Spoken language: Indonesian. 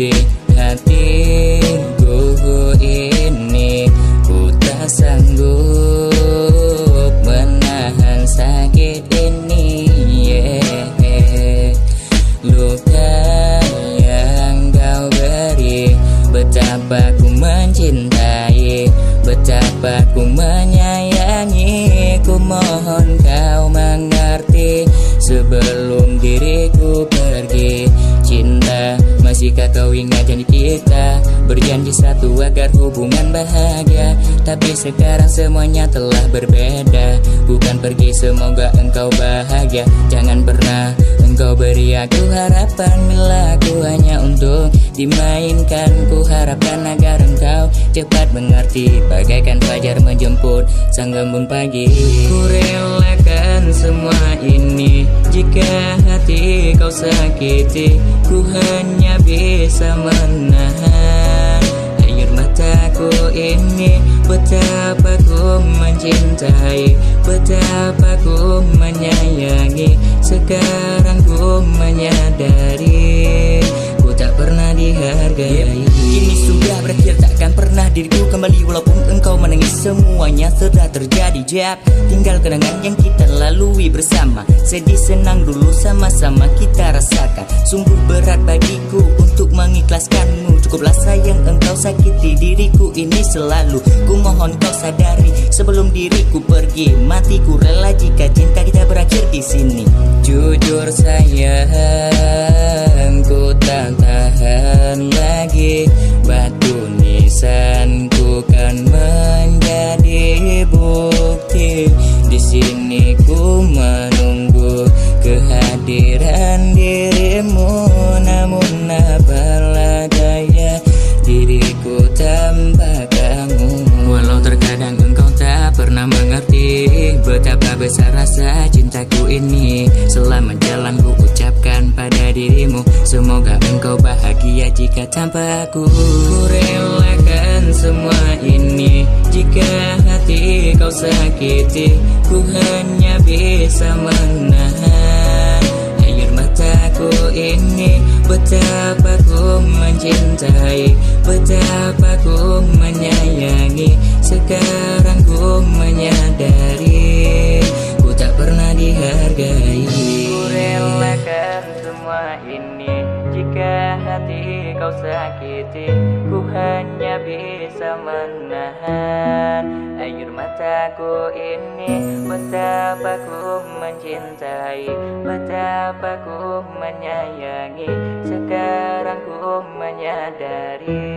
di hatiku ini. Ku tak sanggup menahan sakit ini, luka yang kau beri. Betapa ku mencintai, betapa ku menyayangi. Ku mohon kau mengerti sebelum diriku pergi. Cinta, masihkah kau ingat janji kita? Berjanji satu agar hubungan bahagia. Tapi sekarang semuanya telah berbeda. Bukan pergi, semoga engkau bahagia. Jangan pernah engkau beri aku harapan bila aku hanya untuk dimainkan. Ku harapkan agar engkau cepat mengerti, bagaikan fajar menjemput sang embun pagi. Ku relakan semua ini jika hati kau sakiti. Ku hanya bisa menahan air mataku ini. Betapa ku mencintai, betapa ku menyayangi. Sekarang ku menyadari ku tak pernah dihargai. Kini sudah berakhir, takkan pernah diriku kembali. Walaupun engkau menangis, semuanya sudah terjadi. Jap, tinggal kenangan yang kita lalui bersama. Sedih senang dulu sama-sama kita rasakan. Sungguh berat bagiku untuk mengikhlaskanmu. Cukuplah sayang engkau sakiti diriku ini selalu. Ku mohon kau sadari sebelum diriku pergi. Matiku rela jika cinta kita berakhir di sini. Jujur sayang, ku tak tahan lagi. Batu nisanku kan menjadi bukti. Di sini ku menunggu kehadiran dirimu. Namun apalah daya diriku tanpa kamu. Walau terkadang engkau tak pernah mengerti betapa besar rasa cintaku ini. Selamat jalan ku ucapkan pada dirimu. Semoga engkau bahagia jika tanpa aku. Ku relakan semua ini jika hati kau sakiti. Ku hanya bisa menahan air mataku ini. Betapa ku mencintai, betapa ku menyayangi. Sekarang ku menyadari ku tak pernah dihargai. Ku relakan semua ini jika hati kau sakiti. Ku hanya bisa menahan air mataku ini. Betapa ku mencintai, betapa ku menyayangi. Sekarang ku menyadari